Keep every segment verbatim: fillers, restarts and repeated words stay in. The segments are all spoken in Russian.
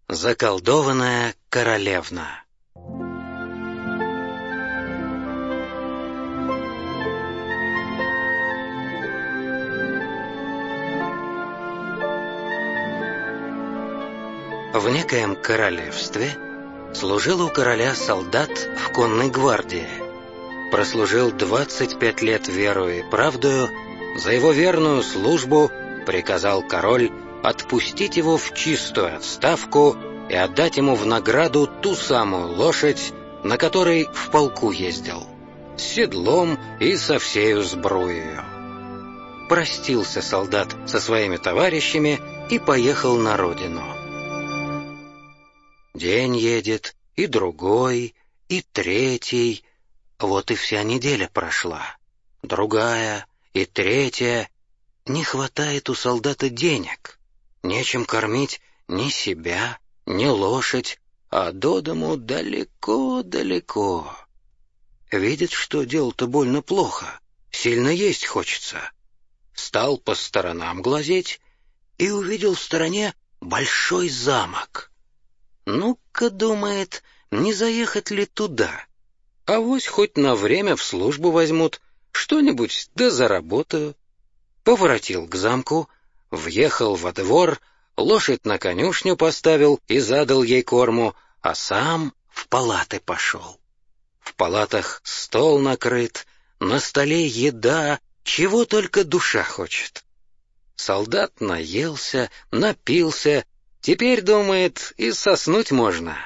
Заколдованная королевна. В некоем королевстве служил у короля солдат в конной гвардии. Прослужил двадцать пять лет верою и правдою, за его верную службу приказал король отпустить его в чистую отставку и отдать ему в награду ту самую лошадь, на которой в полку ездил, с седлом и со всею сбруею. Простился солдат со своими товарищами и поехал на родину. День едет, и другой, и третий. Вот и вся неделя прошла. Другая, и третья. Не хватает у солдата денег. Нечем кормить ни себя, ни лошадь, а до дому далеко-далеко. Видит, что дело-то больно плохо, сильно есть хочется. Стал по сторонам глазеть и увидел в стороне большой замок. Ну-ка, думает, не заехать ли туда? Авось хоть на время в службу возьмут, что-нибудь да заработаю. Поворотил к замку, въехал во двор, лошадь на конюшню поставил и задал ей корму, а сам в палаты пошел. В палатах стол накрыт, на столе еда, чего только душа хочет. Солдат наелся, напился, теперь, думает, и соснуть можно.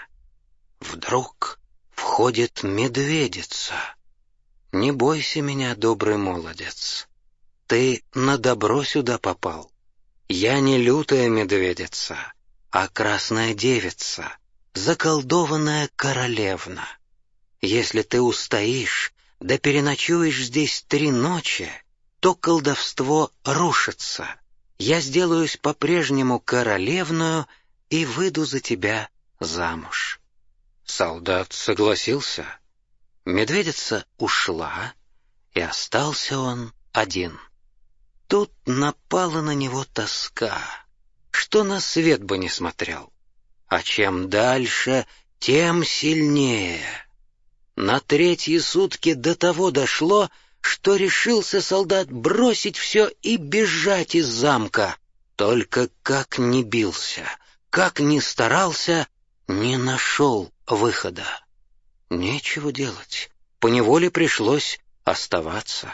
Вдруг входит медведица. «Не бойся меня, добрый молодец. Ты на добро сюда попал. Я не лютая медведица, а красная девица, заколдованная королевна. Если ты устоишь, да переночуешь здесь три ночи, то колдовство рушится. Я сделаюсь по-прежнему королевную и выйду за тебя замуж». Солдат согласился. Медведица ушла, и остался он один. Тут напала на него тоска, что на свет бы не смотрел. А чем дальше, тем сильнее. На третьи сутки до того дошло, что решился солдат бросить все и бежать из замка. Только как ни бился, как ни старался, не нашел выхода. Нечего делать, поневоле пришлось оставаться.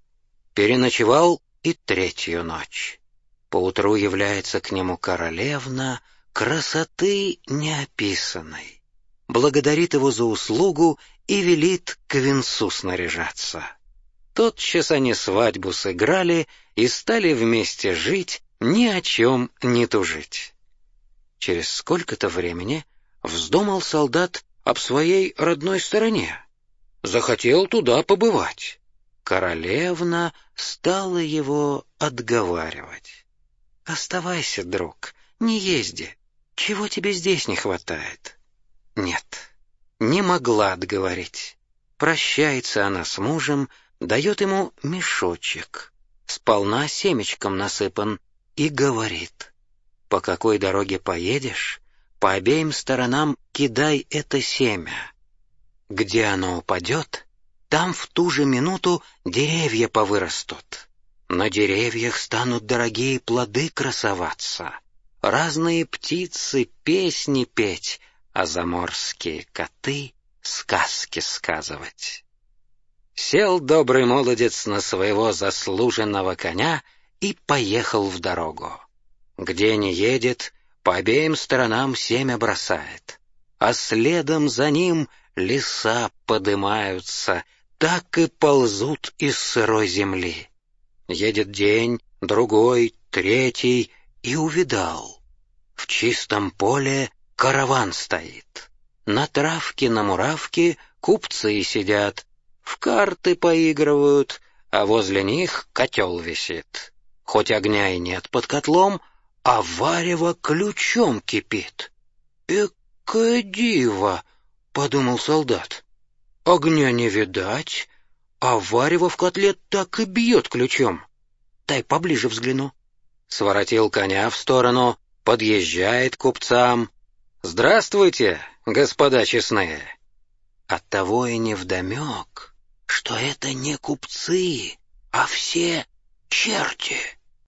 Переночевал и третью ночь. Поутру является к нему королевна, красоты неописанной. Благодарит его за услугу и велит к венцу снаряжаться. Тотчас они свадьбу сыграли и стали вместе жить, ни о чем не тужить. Через сколько-то времени вздумал солдат об своей родной стороне. Захотел туда побывать. Королевна стала его отговаривать. «Оставайся, друг, не езди. Чего тебе здесь не хватает?» Нет, не могла отговорить. Прощается она с мужем, дает ему мешочек, сполна семечком насыпан, и говорит: «По какой дороге поедешь, по обеим сторонам кидай это семя. Где оно упадет, там в ту же минуту деревья повырастут. На деревьях станут дорогие плоды красоваться, разные птицы песни петь, а заморские коты сказки сказывать». Сел добрый молодец на своего заслуженного коня и поехал в дорогу. Где не едет, по обеим сторонам семя бросает, а следом за ним леса подымаются, так и ползут из сырой земли. Едет день, другой, третий, и увидал. В чистом поле караван стоит. На травке, на муравке купцы сидят, в карты поигрывают, а возле них котел висит. Хоть огня и нет под котлом, а варево ключом кипит. «Экое диво!» — подумал солдат. «Огня не видать, а варево в котле так и бьет ключом. Дай поближе взгляну». Своротил коня в сторону, подъезжает к купцам. Здравствуйте, господа честные. Оттого и невдомек, что это не купцы, а все черти.